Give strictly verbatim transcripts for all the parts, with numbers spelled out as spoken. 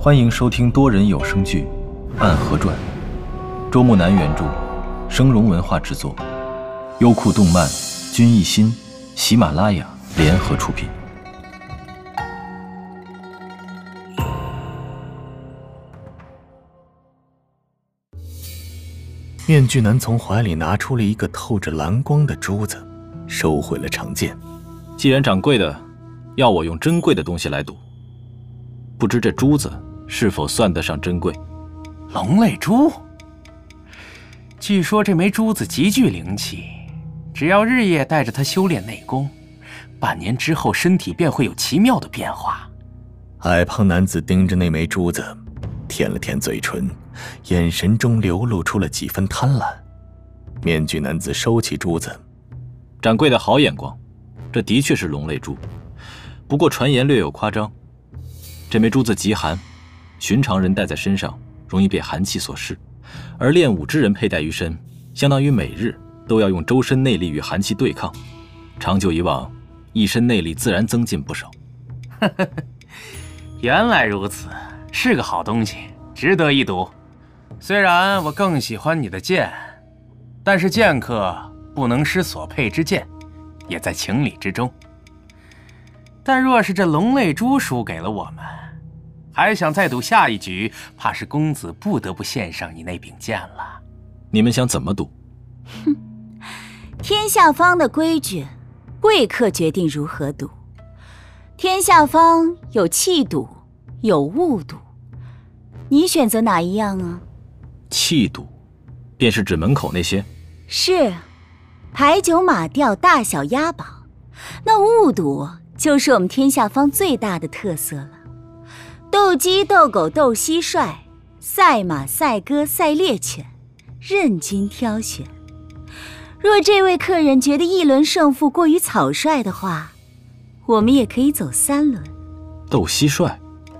欢迎收听多人有声剧《暗河传》，周木南原著，声荣文化制作，优酷动漫、君艺心、喜马拉雅联合出品。 面具男从怀里拿出了一个透着蓝光的珠子，收回了长剑。 既然掌柜的要我用珍贵的东西来赌，不知这珠子是否算得上珍贵？ 龙泪珠，据说这枚珠子极具灵气，只要日夜带着它修炼内功，半年之后身体便会有奇妙的变化。 矮胖男子盯着那枚珠子，舔了舔嘴唇，眼神中流露出了几分贪婪。面具男子收起珠子， 掌柜的好眼光，这的确是龙泪珠，不过传言略有夸张。这枚珠子极寒，寻常人戴在身上容易被寒气所噬，而练武之人佩戴于身，相当于每日都要用周身内力与寒气对抗，长久以往，一身内力自然增进不少。 原来如此，是个好东西，值得一赌。虽然我更喜欢你的剑，但是剑客不能失所佩之剑，也在情理之中。但若是这龙泪珠输给了我们，还想再赌下一局，怕是公子不得不献上你那柄剑了。 你们想怎么赌？ 哼，天下方的规矩，贵客决定如何赌。天下方有气赌，有物赌，你选择哪一样啊？ 气赌，便是指门口那些？ 是，牌九马吊大小押宝。那物赌就是我们天下方最大的特色了。斗鸡、斗狗、斗蟋蟀，赛马、赛鸽、赛猎犬，任君挑选。若这位客人觉得一轮胜负过于草率的话，我们也可以走三轮。 斗蟋蟀？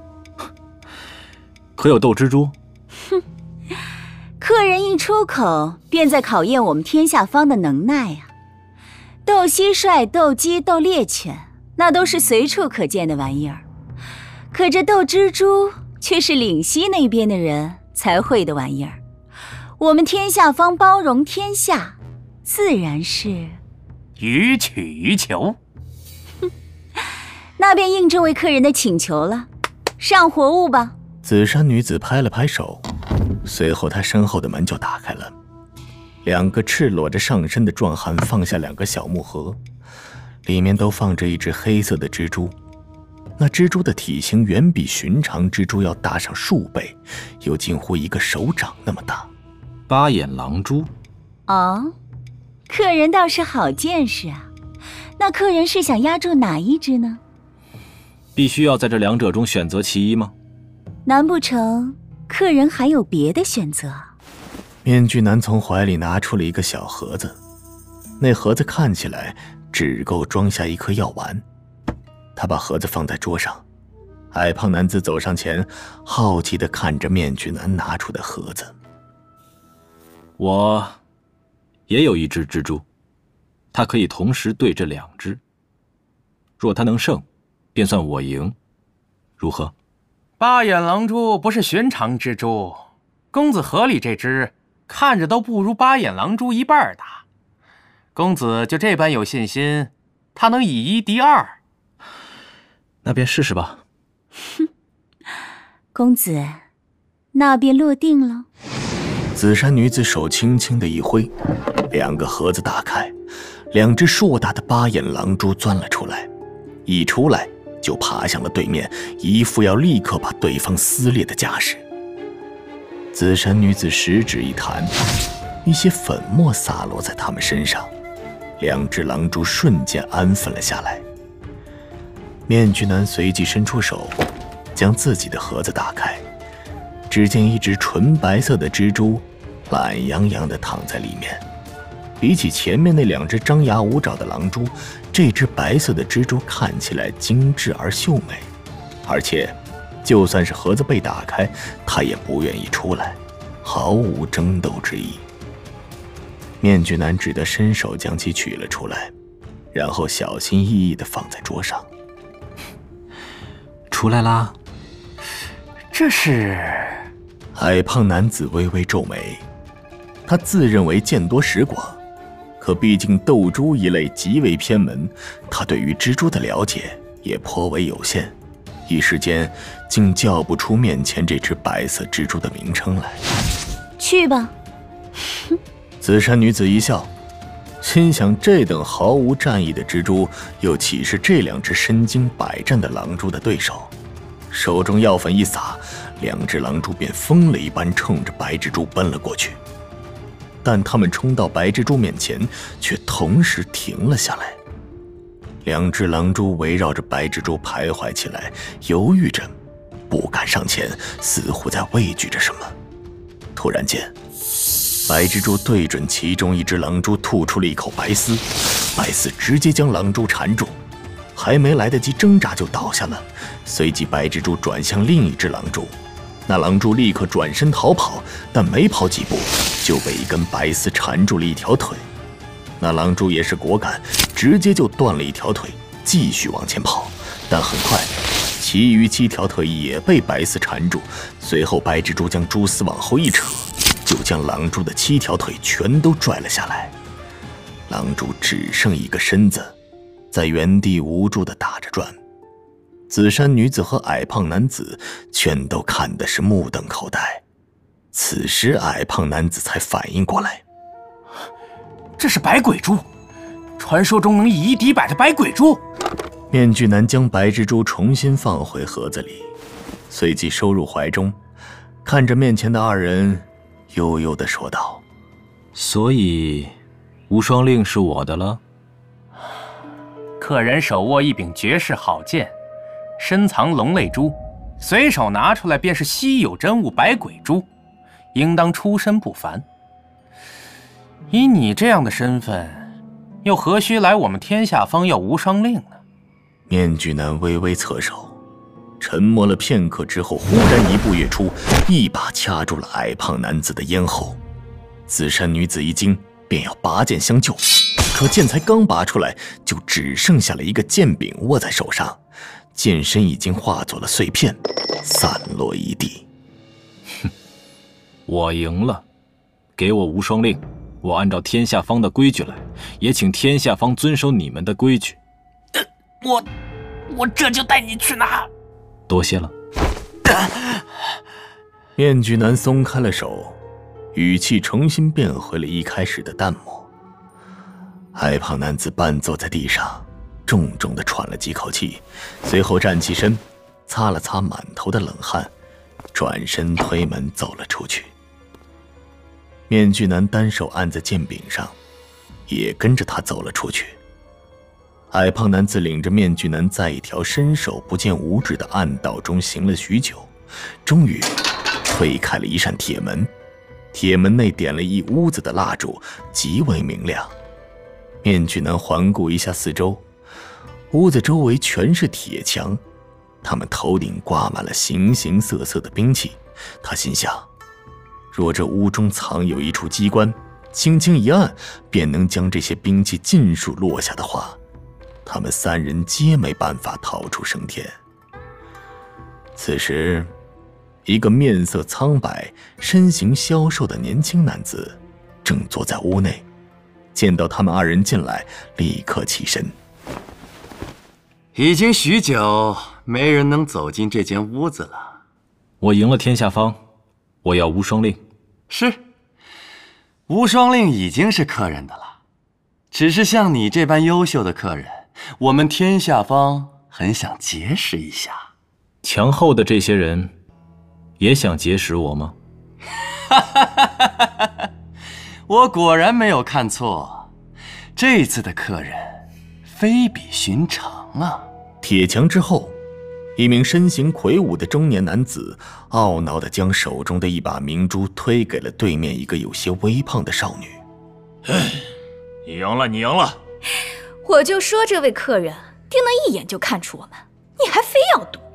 可有斗蜘蛛？ 哼，客人一出口便在考验我们天下方的能耐啊。斗蟋蟀、斗鸡、斗猎犬，那都是随处可见的玩意儿，可这斗蜘蛛却是岭西那边的人才会的玩意儿。我们天下方包容天下，自然是予取予求。 哼，那便应这位客人的请求了，上活物吧。 紫衫女子拍了拍手，随后她身后的门就打开了。两个赤裸着上身的壮汉放下两个小木盒，里面都放着一只黑色的蜘蛛。那蜘蛛的体型远比寻常蜘蛛要大上数倍，有近乎一个手掌那么大。 八眼狼蛛。 哦，客人倒是好见识啊。那客人是想压住哪一只呢？ 必须要在这两者中选择其一吗？ 难不成客人还有别的选择？ 面具男从怀里拿出了一个小盒子，那盒子看起来只够装下一颗药丸。他把盒子放在桌上，矮胖男子走上前，好奇地看着面具男拿出的盒子。 我也有一只蜘蛛，它可以同时对这两只，若它能胜，便算我赢，如何？ 八眼狼蛛不是寻常蜘蛛，公子盒里这只看着都不如八眼狼蛛一半大。公子就这般有信心，他能以一敌二？ 那便试试吧。 哼，公子，那便落定了。 紫衫女子手轻轻的一挥，两个盒子打开，两只硕大的八眼狼蛛钻了出来，一出来就爬向了对面，一副要立刻把对方撕裂的架势。紫衫女子食指一弹，一些粉末洒落在他们身上，两只狼蛛瞬间安分了下来。面具男随即伸出手，将自己的盒子打开，只见一只纯白色的蜘蛛懒洋洋地躺在里面。比起前面那两只张牙舞爪的狼蛛，这只白色的蜘蛛看起来精致而秀美，而且就算是盒子被打开，它也不愿意出来，毫无争斗之意。面具男只得伸手将其取了出来，然后小心翼翼地放在桌上。 出来啦！ 这是…… 矮胖男子微微皱眉，他自认为见多识广，可毕竟斗蛛一类极为偏门，他对于蜘蛛的了解也颇为有限，一时间竟叫不出面前这只白色蜘蛛的名称来。 去吧。 紫衫女子一笑，心想这等毫无战意的蜘蛛，又岂是这两只身经百战的狼蛛的对手？手中药粉一撒，两只狼蛛便疯了一般冲着白蜘蛛奔了过去。但他们冲到白蜘蛛面前，却同时停了下来。两只狼蛛围绕着白蜘蛛徘徊起来，犹豫着，不敢上前，似乎在畏惧着什么。突然间，白蜘蛛对准其中一只狼蛛吐出了一口白丝，白丝直接将狼蛛缠住，还没来得及挣扎就倒下了。随即白蜘蛛转向另一只狼蛛，那狼蛛立刻转身逃跑，但没跑几步就被一根白丝缠住了一条腿。那狼蛛也是果敢，直接就断了一条腿，继续往前跑。但很快其余七条腿也被白丝缠住，随后白蜘蛛将蛛丝往后一扯，就将狼蛛的七条腿全都拽了下来。狼蛛只剩一个身子，在原地无助地打着转。紫衫女子和矮胖男子全都看的是目瞪口呆。此时矮胖男子才反应过来， 这是白鬼蛛，传说中能以一敌百的白鬼蛛。 面具男将白蜘蛛重新放回盒子里，随即收入怀中，看着面前的二人，悠悠地说道： 所以无双令是我的了。 客人手握一柄绝世好剑，深藏龙类珠，随手拿出来便是稀有珍物白鬼蛛，应当出身不凡。以你这样的身份，又何须来我们天下方要无双令呢？ 面具男微微侧手，沉默了片刻之后，忽然一步跃出，一把掐住了矮胖男子的咽喉。紫衫女子一惊，便要拔剑相救，可剑才刚拔出来，就只剩下了一个剑柄握在手上，剑身已经化作了碎片，散落一地。 哼，我赢了，给我无双令，我按照天下方的规矩来，也请天下方遵守你们的规矩。 呃、我我这就带你去拿。 多谢了。 面具男松开了手，语气重新变回了一开始的淡漠。矮胖男子半坐在地上，重重地喘了几口气，随后站起身，擦了擦满头的冷汗，转身推门走了出去。面具男单手按在剑柄上，也跟着他走了出去。矮胖男子领着面具男在一条伸手不见五指的暗道中行了许久，终于推开了一扇铁门。铁门内点了一屋子的蜡烛，极为明亮。面具男环顾一下四周，屋子周围全是铁墙，他们头顶挂满了形形色色的兵器。他心想，若这屋中藏有一处机关，轻轻一按便能将这些兵器尽数落下的话，他们三人皆没办法逃出升天。此时一个面色苍白、身形消瘦的年轻男子正坐在屋内，见到他们二人进来，立刻起身。 已经许久没人能走进这间屋子了。 我赢了天下方，我要无双令。 是，无双令已经是客人的了，只是像你这般优秀的客人，我们天下方很想结识一下。 墙后的这些人也想结识我吗？ 我果然没有看错，这次的客人非比寻常啊。 铁墙之后，一名身形魁梧的中年男子懊恼地将手中的一把明珠推给了对面一个有些微胖的少女。 你赢了，你赢了！ 我就说这位客人定能一眼就看出我们，你还非要赌。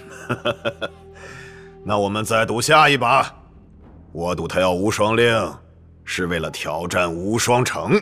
那我们再赌下一把。我赌他要无双令，是为了挑战无双城。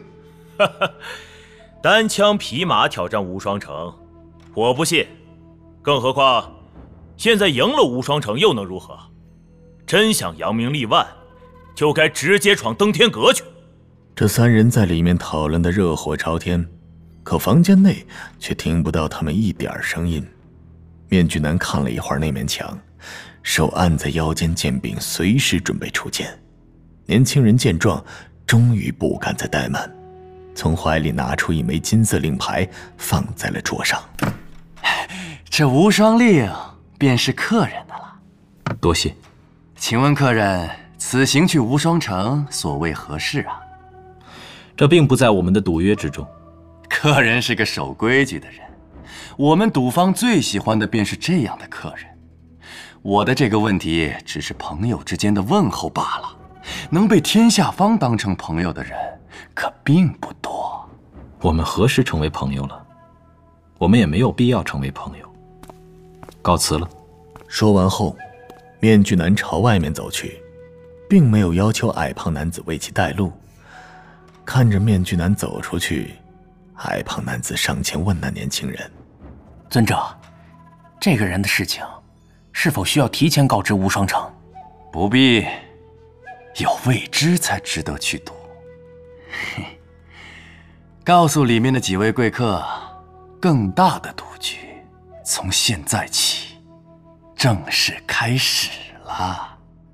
单枪匹马挑战无双城，我不信。更何况， 现在赢了无双城又能如何？真想扬名立万，就该直接闯登天阁去。 这三人在里面讨论的热火朝天，可房间内却听不到他们一点声音。面具男看了一会儿那面墙，手按在腰间，剑柄随时准备出剑。年轻人见状，终于不敢再怠慢，从怀里拿出一枚金色令牌，放在了桌上。 这无双令便是客人的了。 多谢。 请问客人，此行去无双城所谓何事啊？ 这并不在我们的赌约之中。 客人是个守规矩的人，我们赌方最喜欢的便是这样的客人。我的这个问题只是朋友之间的问候罢了，能被天下方当成朋友的人可并不多。 我们何时成为朋友了？我们也没有必要成为朋友。告辞了。 说完后，面具男朝外面走去，并没有要求矮胖男子为其带路。看着面具男走出去，矮胖男子上前问那年轻人：“ 尊者，这个人的事情，是否需要提前告知无双城？” 不必，有未知才值得去赌。嘿，告诉里面的几位贵客，更大的赌局从现在起正式开始了。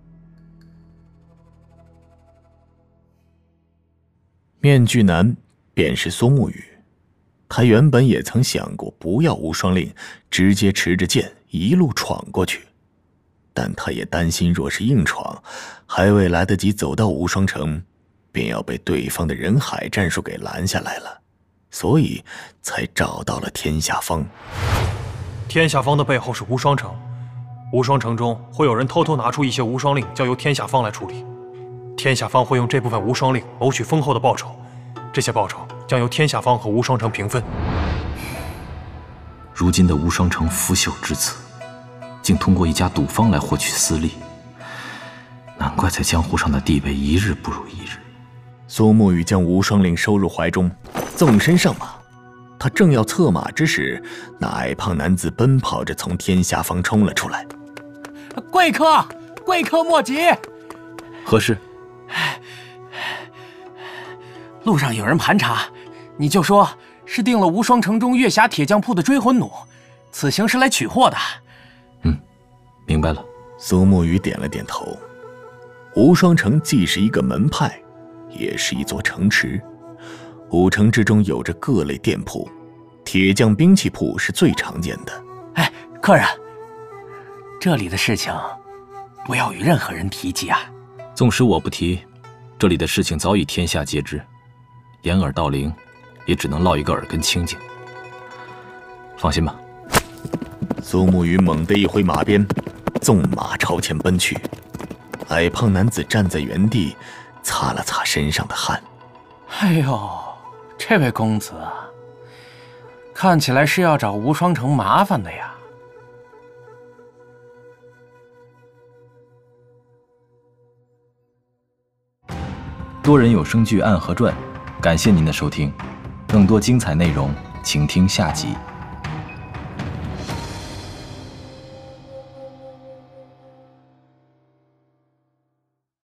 面具男便是苏沐雨，他原本也曾想过不要无双令，直接持着剑一路闯过去，但他也担心若是硬闯，还未来得及走到无双城，便要被对方的人海战术给拦下来了，所以才找到了天下方。 天下方的背后是无双城，无双城中会有人偷偷拿出一些无双令，交由天下方来处理。天下方会用这部分无双令谋取丰厚的报酬，这些报酬将由天下方和无双城平分。 如今的无双城腐朽至此，竟通过一家赌坊来获取私利，难怪在江湖上的地位一日不如一日。 苏沐雨将无双令收入怀中，纵身上马。他正要策马之时，那矮胖男子奔跑着从天下方冲了出来。 贵客，贵客莫急！ 何事？ 路上有人盘查，你就说是订了无双城中月霞铁匠铺的追魂弩，此行是来取货的。 嗯，明白了。 苏沐雨点了点头。无双城既是一个门派，也是一座城池。古城之中有着各类店铺，铁匠兵器铺是最常见的。 哎，客人，这里的事情不要与任何人提及啊。 纵使我不提，这里的事情早已天下皆知，掩耳盗铃也只能落一个耳根清净。放心吧。 苏沐雨猛地一挥马鞭，纵马朝前奔去。矮胖男子站在原地，擦了擦身上的汗。 哎呦，这位公子啊，看起来是要找无双城麻烦的呀。 多人有声剧《暗河传》，感谢您的收听，更多精彩内容，请听下集。